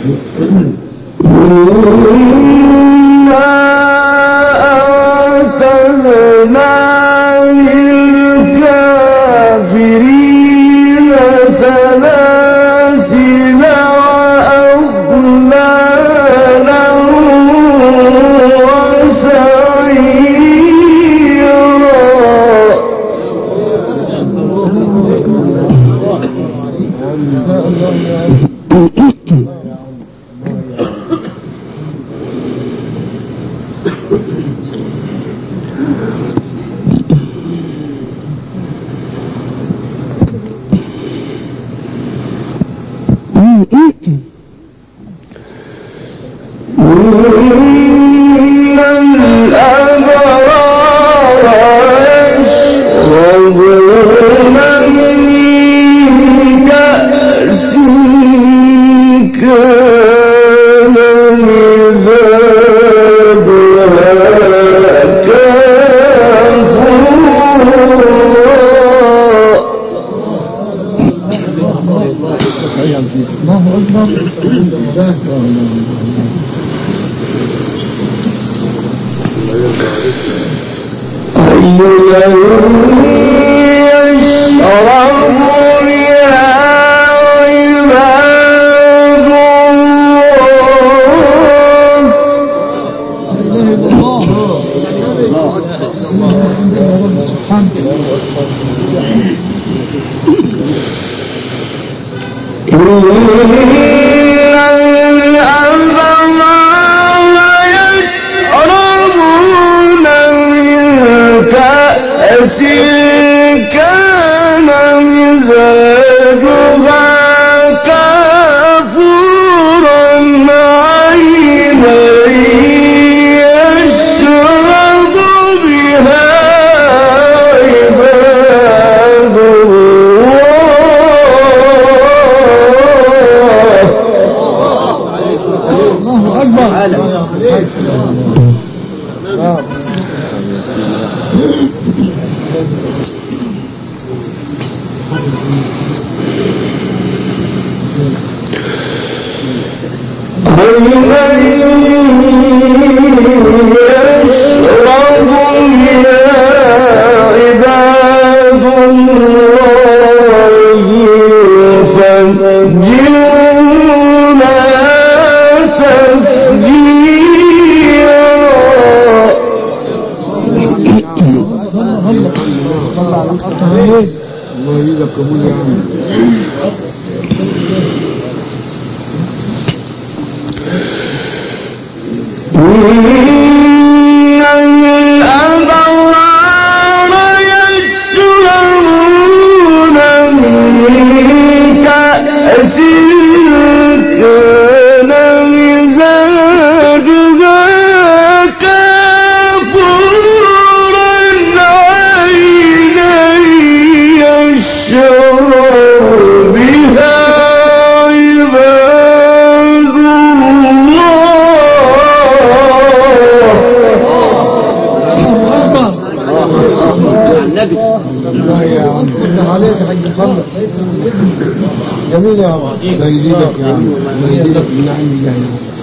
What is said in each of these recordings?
جميل يا عم، الله يزيدك يا عم، الله يزيدك من عند الله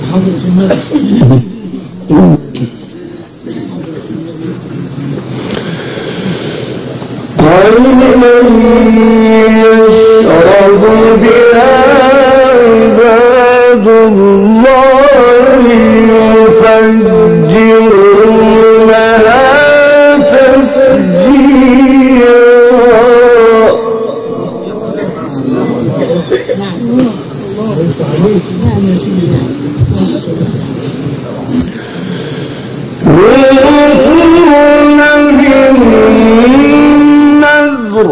يا عم. يشرب بها عباد الله يفجرونها تفجيرا. يوفون بالنذر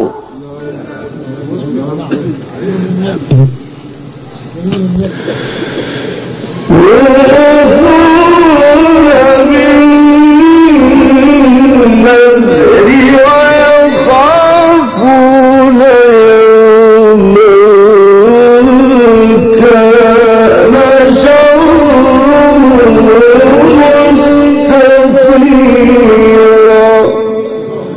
ويخافون يوما كان شره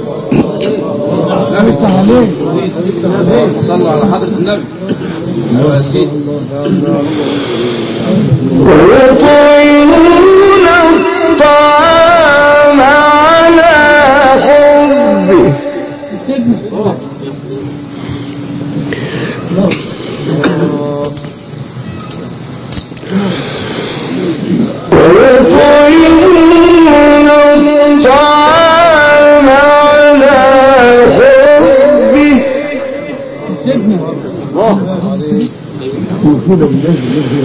مستطيرا. صلوا على حضرة النبي. ويطعمون الطعام على حبه موجودة بالناس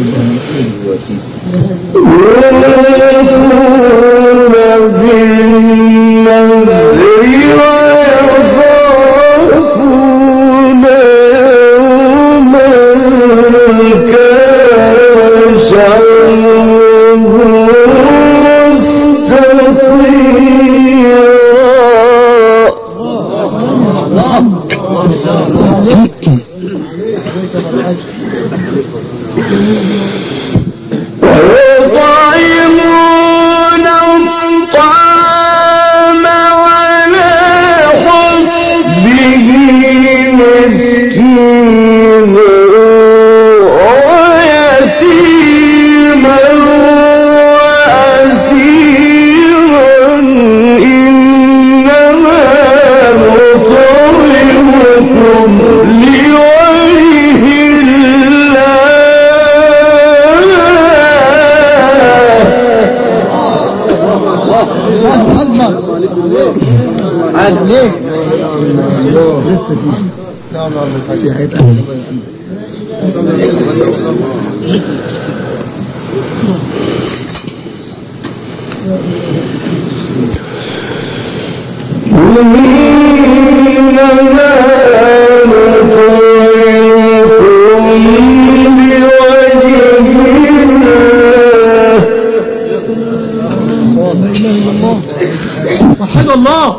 في حياتك وحد الله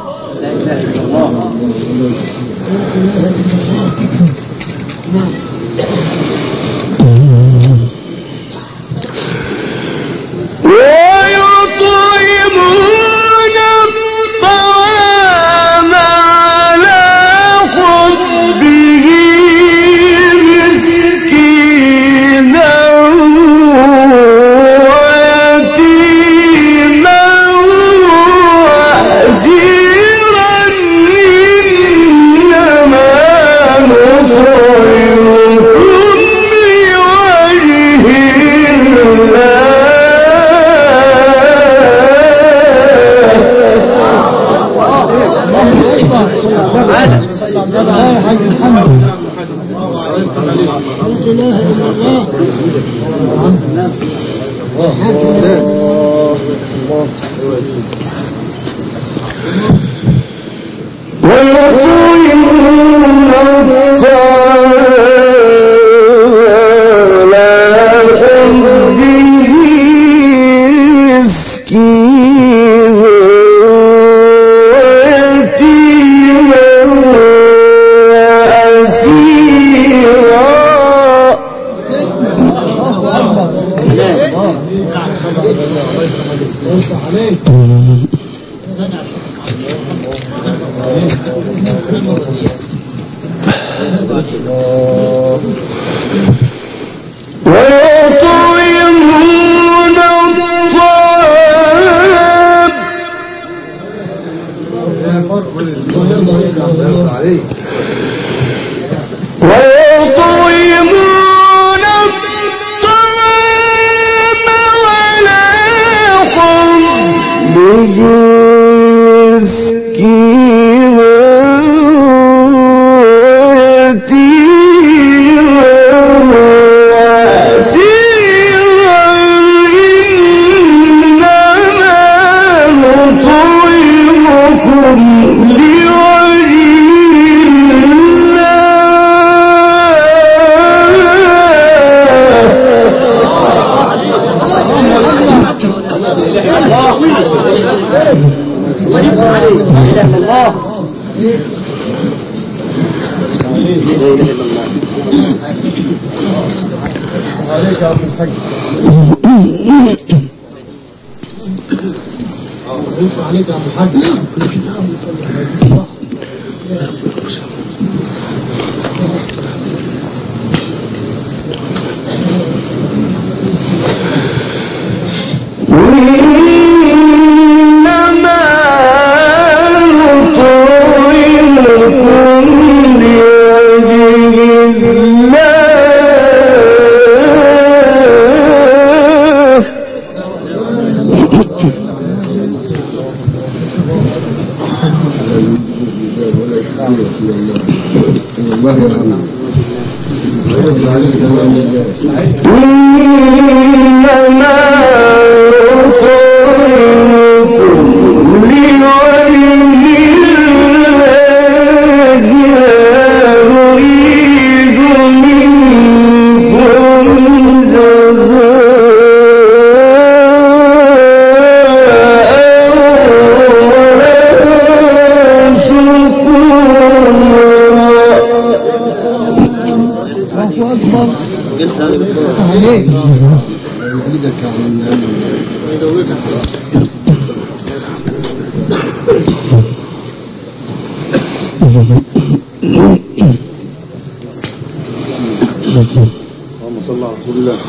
اللهم صل على رسول الله.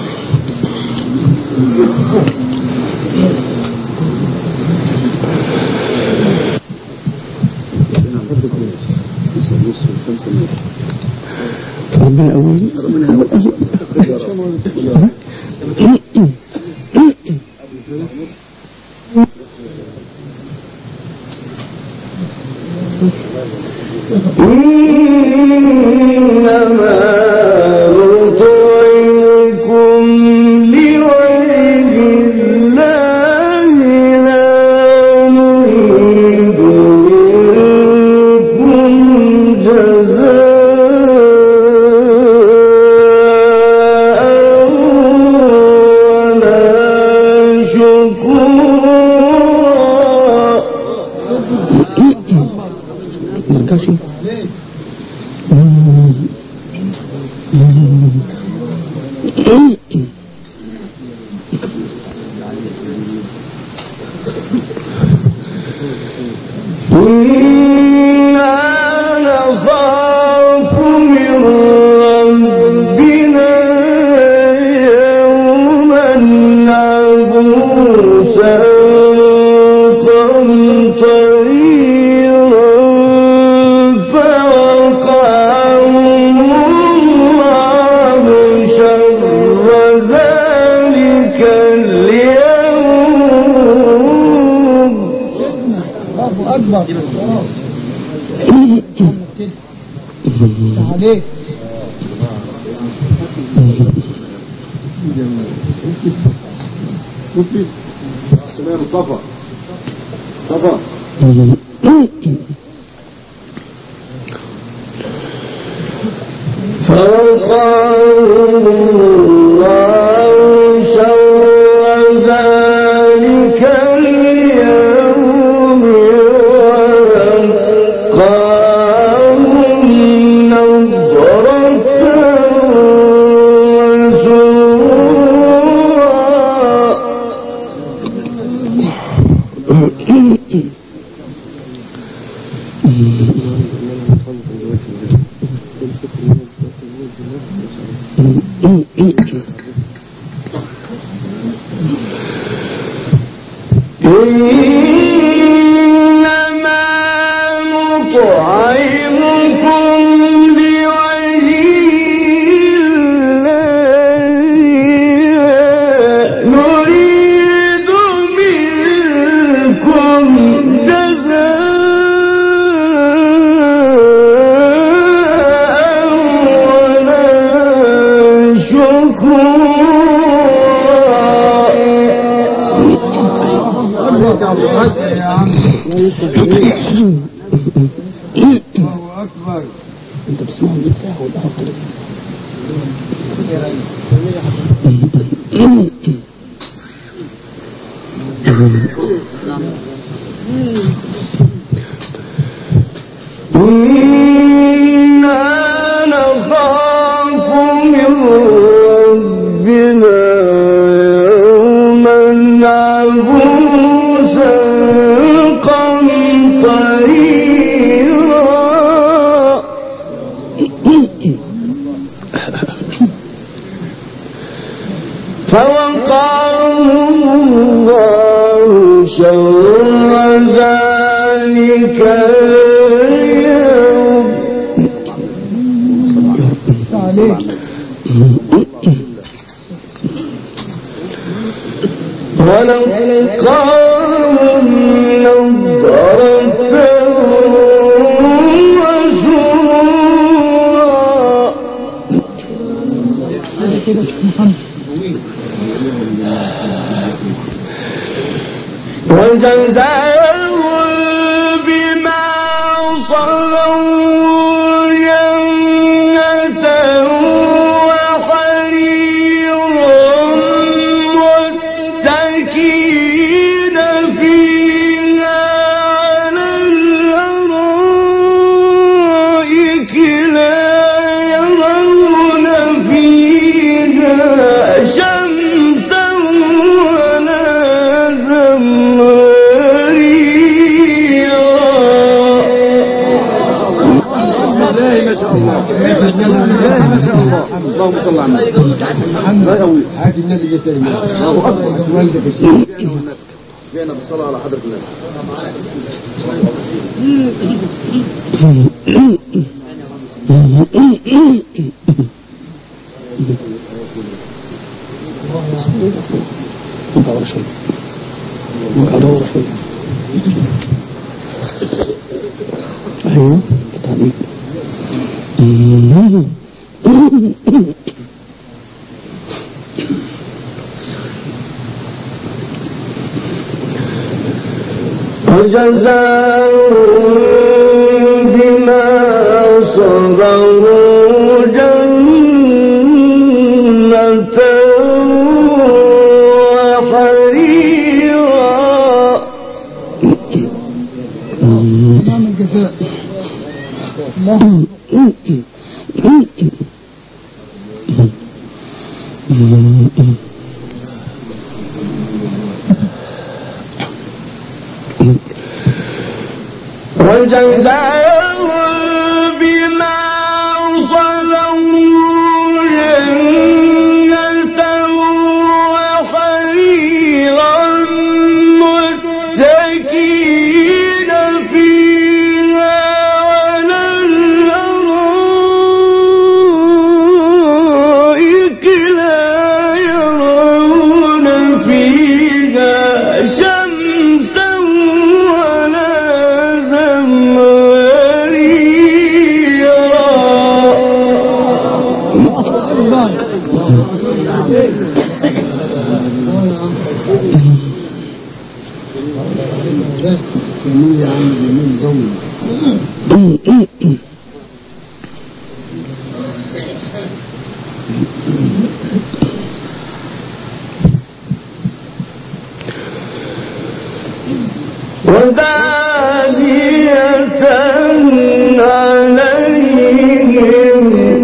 ربنا أول فوقاه الله شر ذلك اليوم ولقاهم نضرة وسرورا وجزاهم بما صبروا جنة وحريرا متكئين فيها على الأرائك لا يرون فيها شمسا ولا ما شاء الله ما شاء الله. اللهم صل على النبي. الله يقوي حاج النبي الكريم. الله اكبر. والدك الشيخ جينا بالصلاه على حضره النبي. ادور شوي ادور شوي. ايوه طيب. وجزاهم بما صبروا جنة وحريرا. نعم الجزاء. وجزاهم بما صبروا جنة وحريرا متكئين فيها على الأرائك لا يرون فيها شمسا ولا ودانية عليهم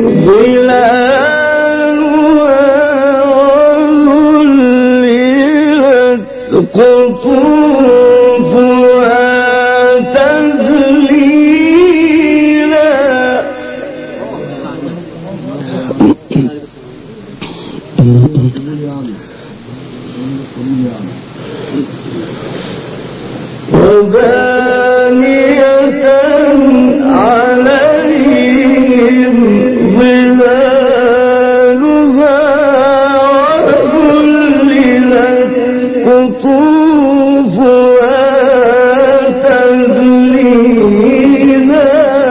ظلالها وذللت قطوفها تذليلا. ودانية عليهم ظلالها وذللت قطوفها تذليلا.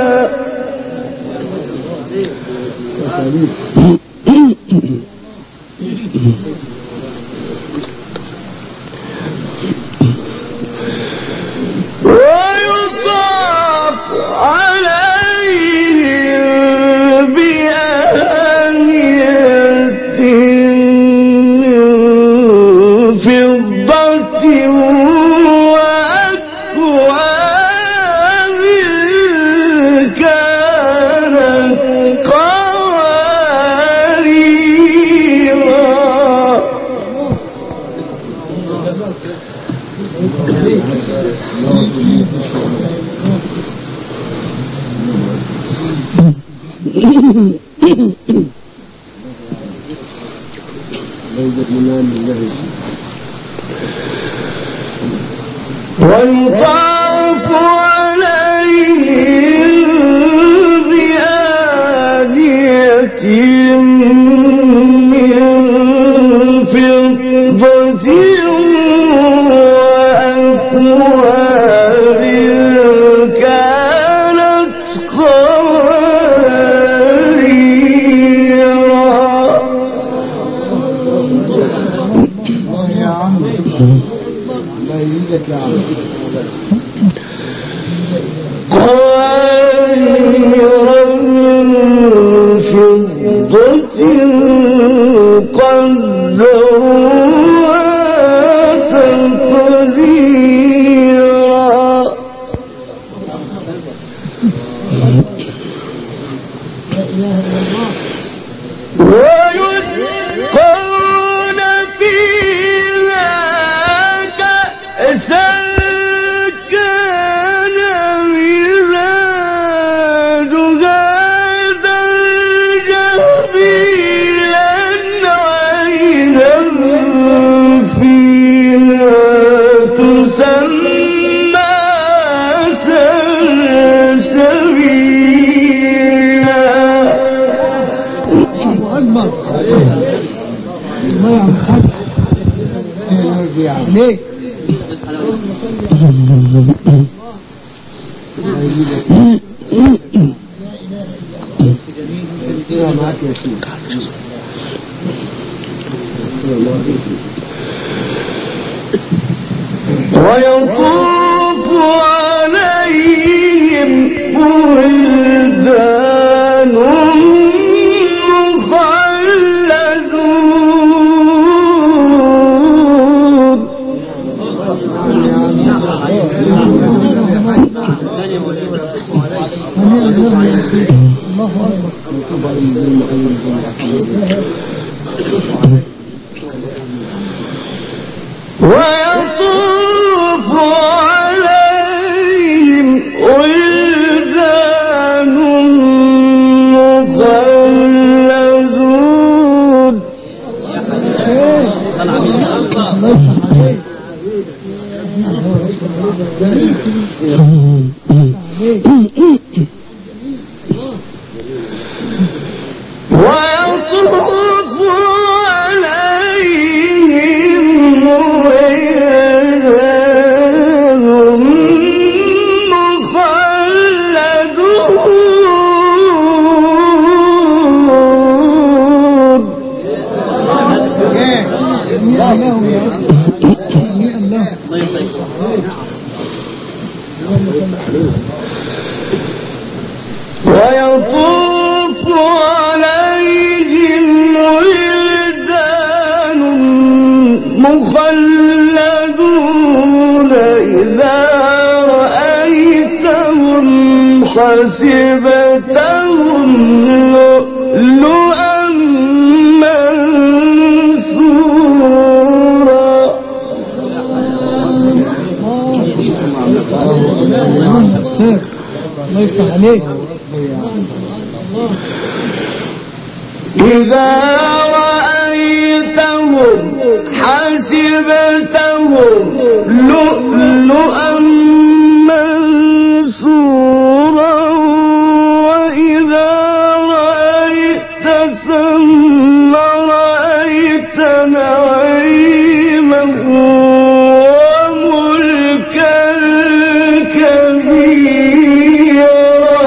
ويطاف عليهم بآنية من فضة وأكواب كانت قواريرا. ويطاف عليهم بآنية من فضة وأكواب كانت قواريرا. يا عم الله يزيدك يا عم. قواريرا من فضة قدروها تقديرا. ويسقون فيها كأسا كان مزاجها زنجبيلا عينا فيها تسمى سلسبيلا. أكبر الله يا عم الحاج ليه؟ معك يا شيخ. ويطوف عليهم ولدان مخلدون. الله ويطوف عليهم ولدان مخلدون. ويطوف عليهم ولدان مخلدون. ويطوف عليهم ولدان مخلدون إذا رأيتهم حسبتهم لؤلؤا منثورا. الله يفتح عليك. إذا رأيتهم حسبتهم لؤلؤا منثورا وإذا رأيت ثم رأيت نعيما وملكا كبيرا.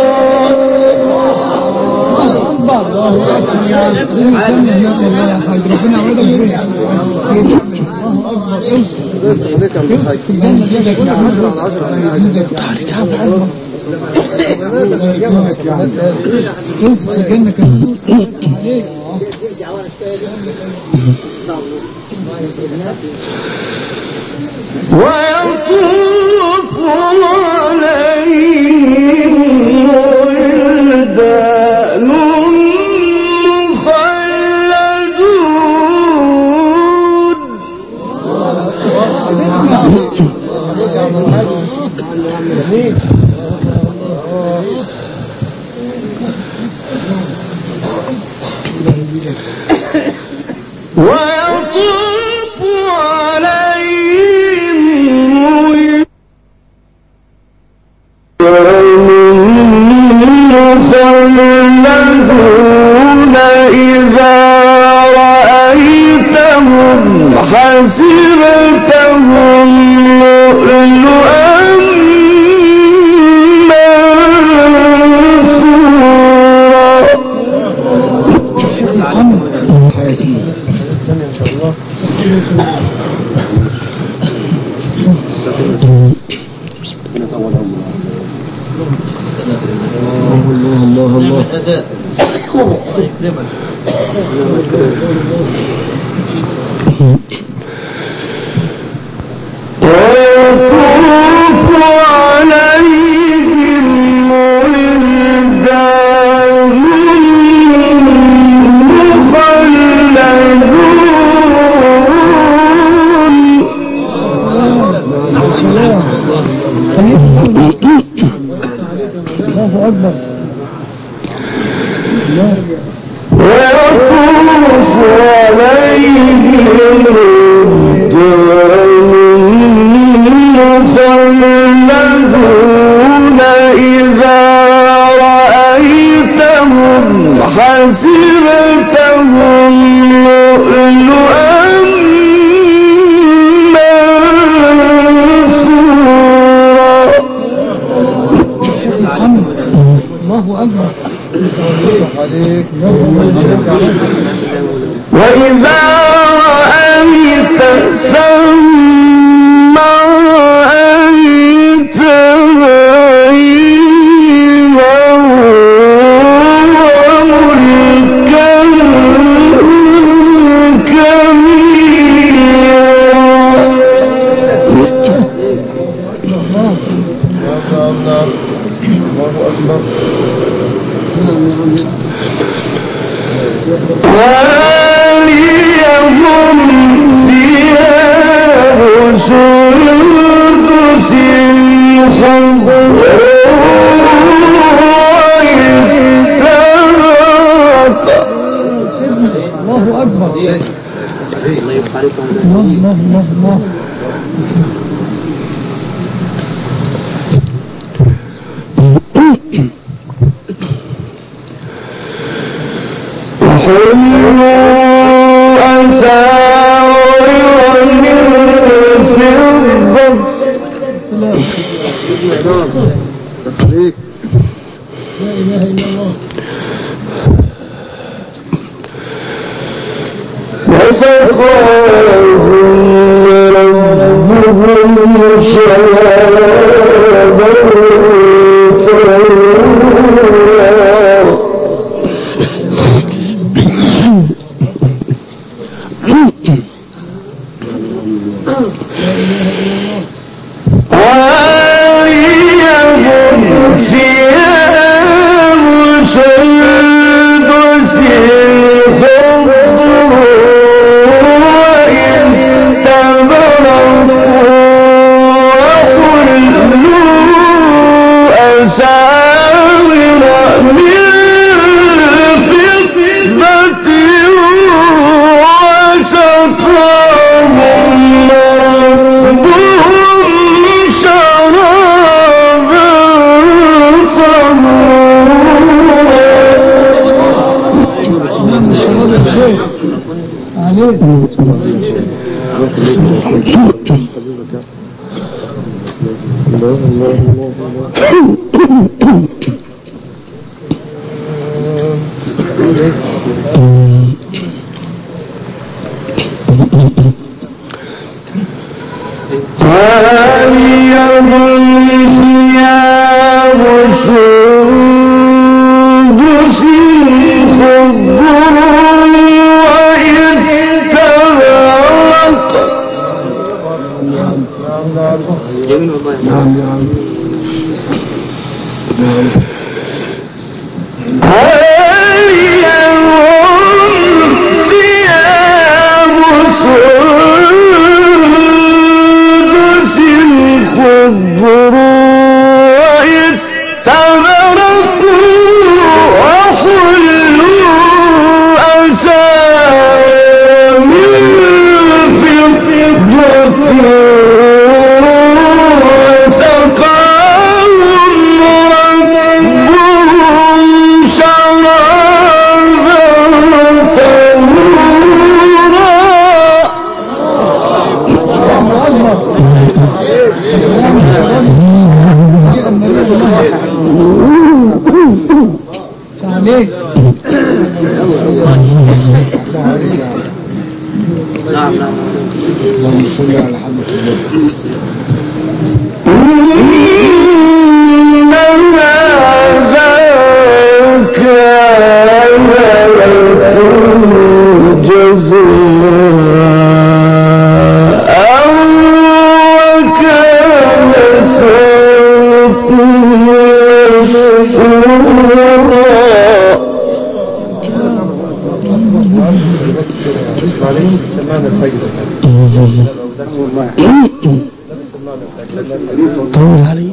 ربنا يعوضك بيها. ويطوف عليهم ولدان ويطوف حسبتهم لؤلؤا وإذا رأيت ثم رأيت نعيما وملكا عاليهم ثياب سندس خضر واستبرق. الله أكبر. الله. أساور من فضة لا إله إلا الله. وسقاهم ربهم شرابا سقاهم نعم نعم. اللهم صل على محمد. سمعنا الفجر طول علي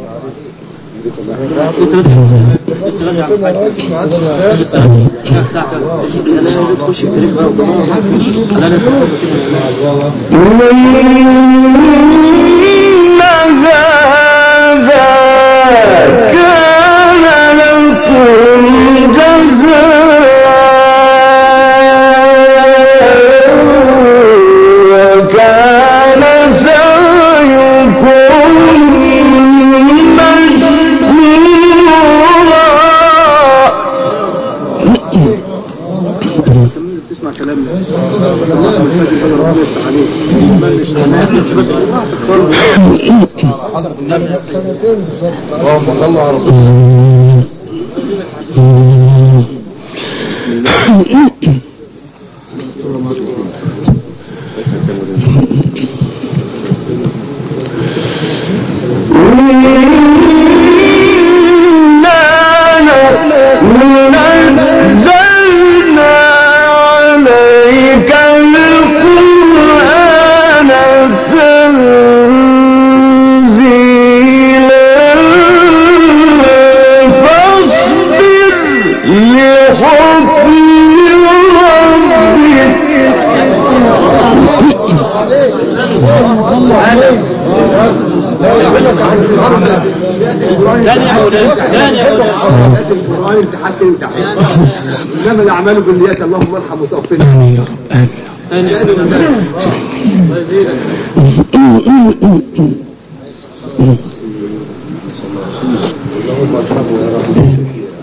اللهم صل على رسول الله. إنما الأعمال بالنيات. اللهم ارحم وتوفنا. آمين يا رب. آمين. الله يزيدك. اللهم ارحمه يا رب.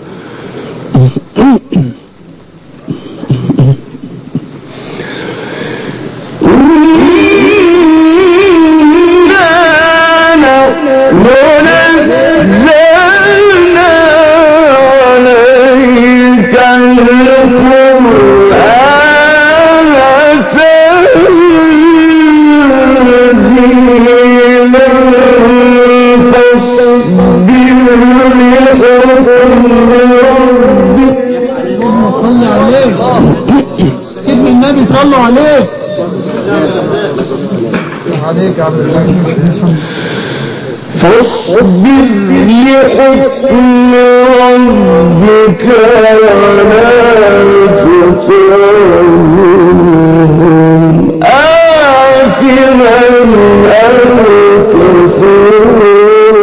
صلوا عليه. عليك عبد الله. فاصبر لحكم ربك ولا تطعهم آثما أو كفورا.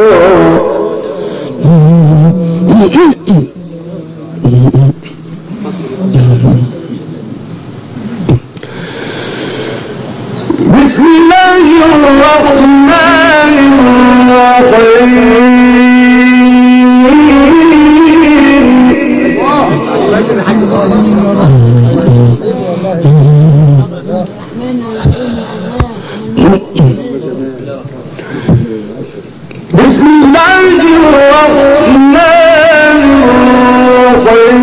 بسم الله الرحمن الرحيم. بسم الله الرحمن الرحيم.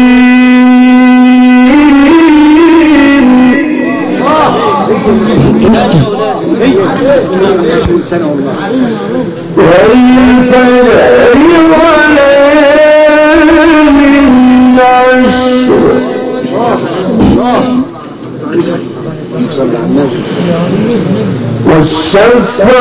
والشفع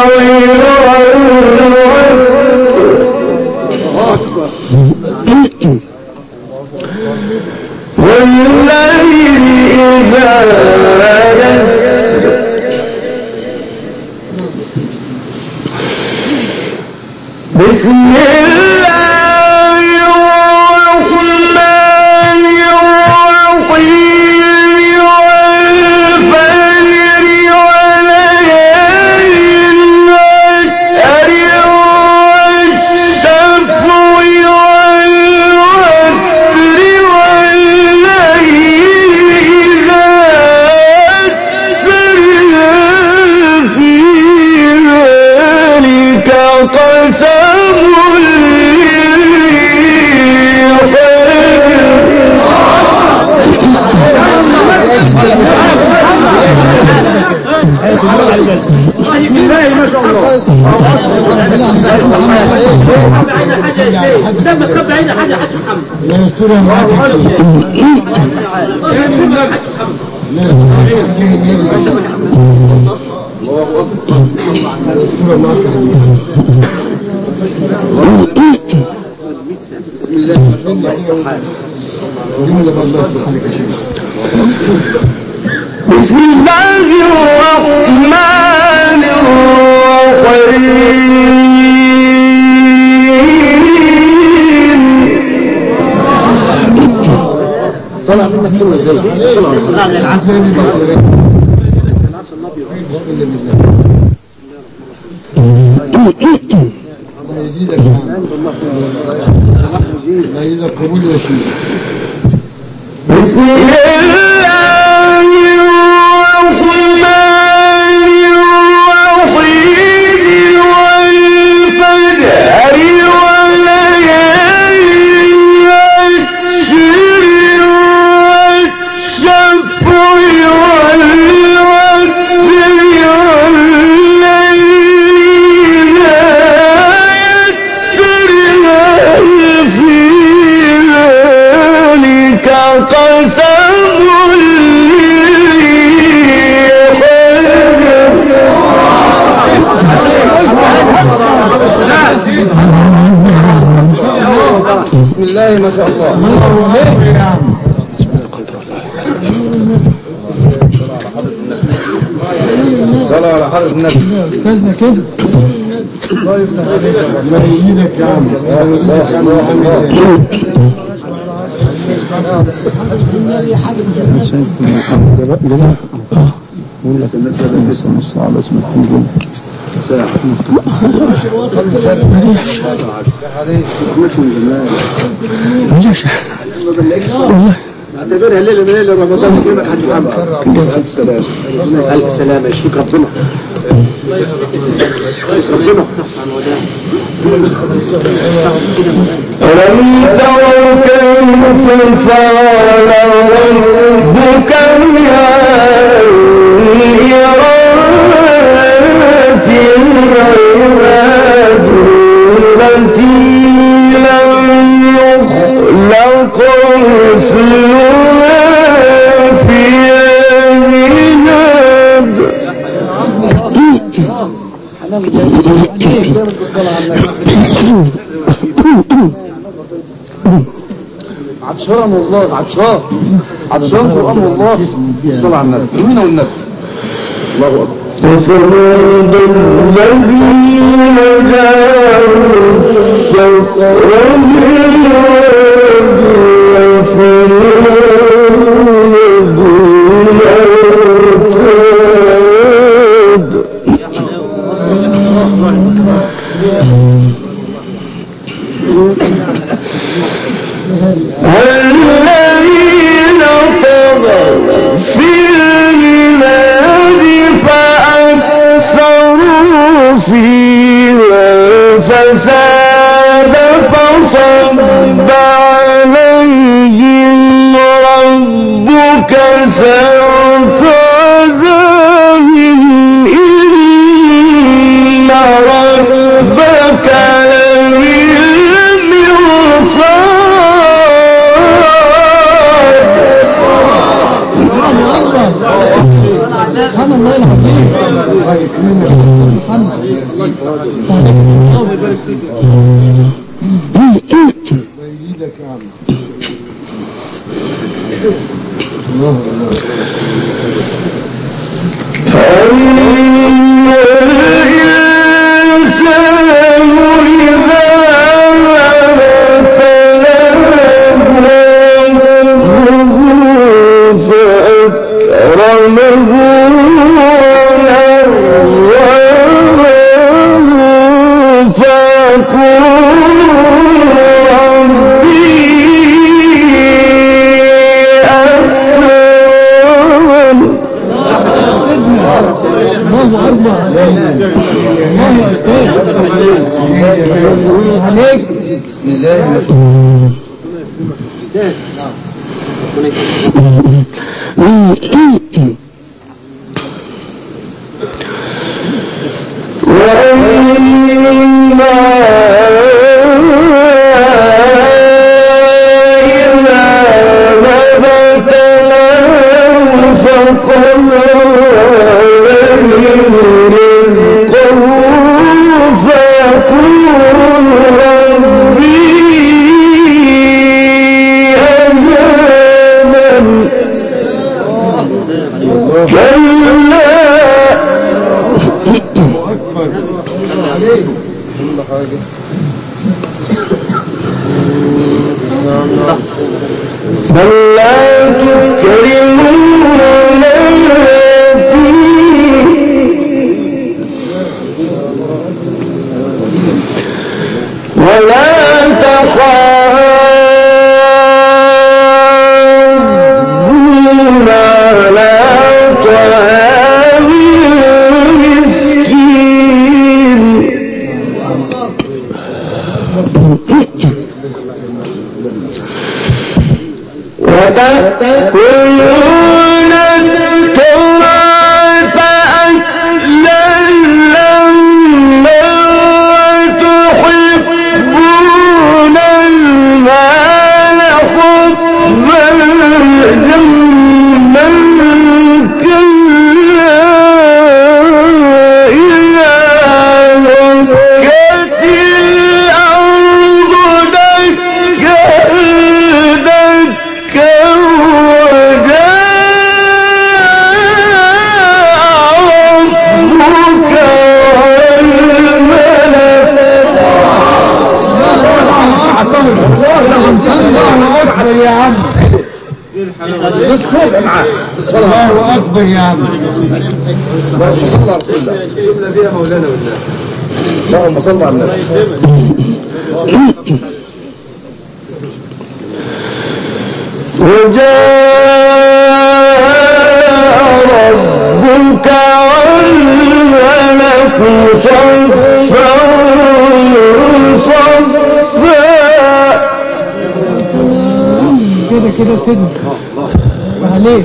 والليل إذا يسر. بسم الله الرحمن الرحيم. والفجر وليال العشر والشفع والوتر والليل إذا لما تخبي عيني حاجه حاج محمد لا يسترها معاك بسم الله ما شاء الله. بسم الله الرحمن الرحيم. طلع منك كلمة زي طلع من العسل الله يزيدك الله يزيدك قبول وشيء. بسم الله الرحمن الرحيم. والفجر وليالي والشر والشفع والوتر والليل في ذلك قسم بسم الله ما شاء الله. صلى على حضرة النبي. استاذنا كده الله يفتح عليك الله يزيدك يا عم. اعتبرها ليلة من ليلة رمضان كده حاج محمد. ألف سلامة. ألف سلامة يشفيك ربنا. ربنا. ألم تروا كيف فعل ربك بآيات العباد التي لم يخلق مثلها في الميزان. عطشان والله عطشان قرآن والله. صلى على النبي. مين والنبي. الله أكبر. وثمود الذين جاءوا الصخر بالواد وفرعون بالأوتاد. الذين طغوا في البلاد فأكثروا فيها الفساد فصب عليهم ربك سوط عذاب إن ربك سبحان الله العظيم. الله يكرمك محمد. الله يبارك فيك. الله يزيدك يا عم. الله عليك. بسم الله ما شاء الله. رزقه فيقول ربي أهانن كلا بل لا تكرمون اليتيم ولا تحاضون على طعام المسكين وتأكلون التراث أكلا لما وتحبون المال حبا جما كلا إذا دكت الأرض دكا دكا الله أكبر يا عم الله أكبر يا عم اللهم صل على رسول الله جبنا فيها مولانا بالله اللهم صل على النبي وجاء ربك والملك صفا صفا كده سيدنا عليك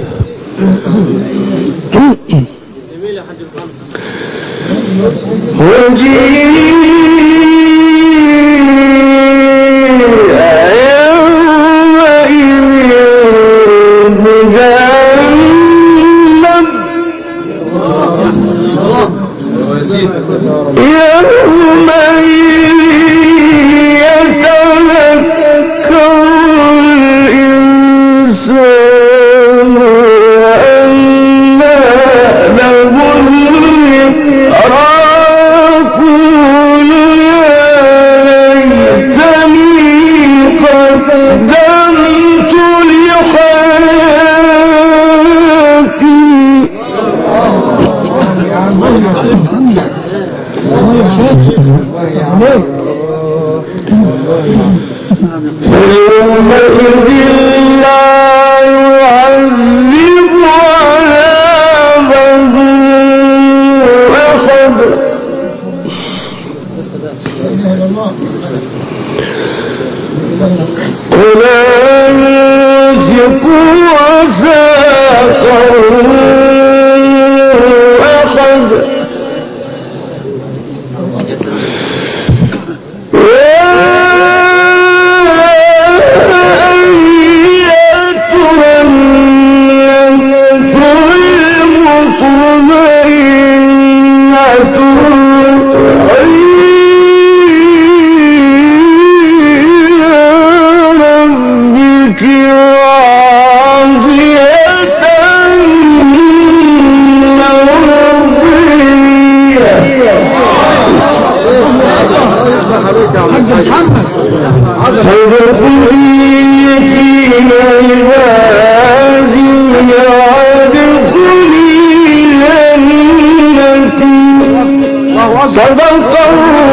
صدق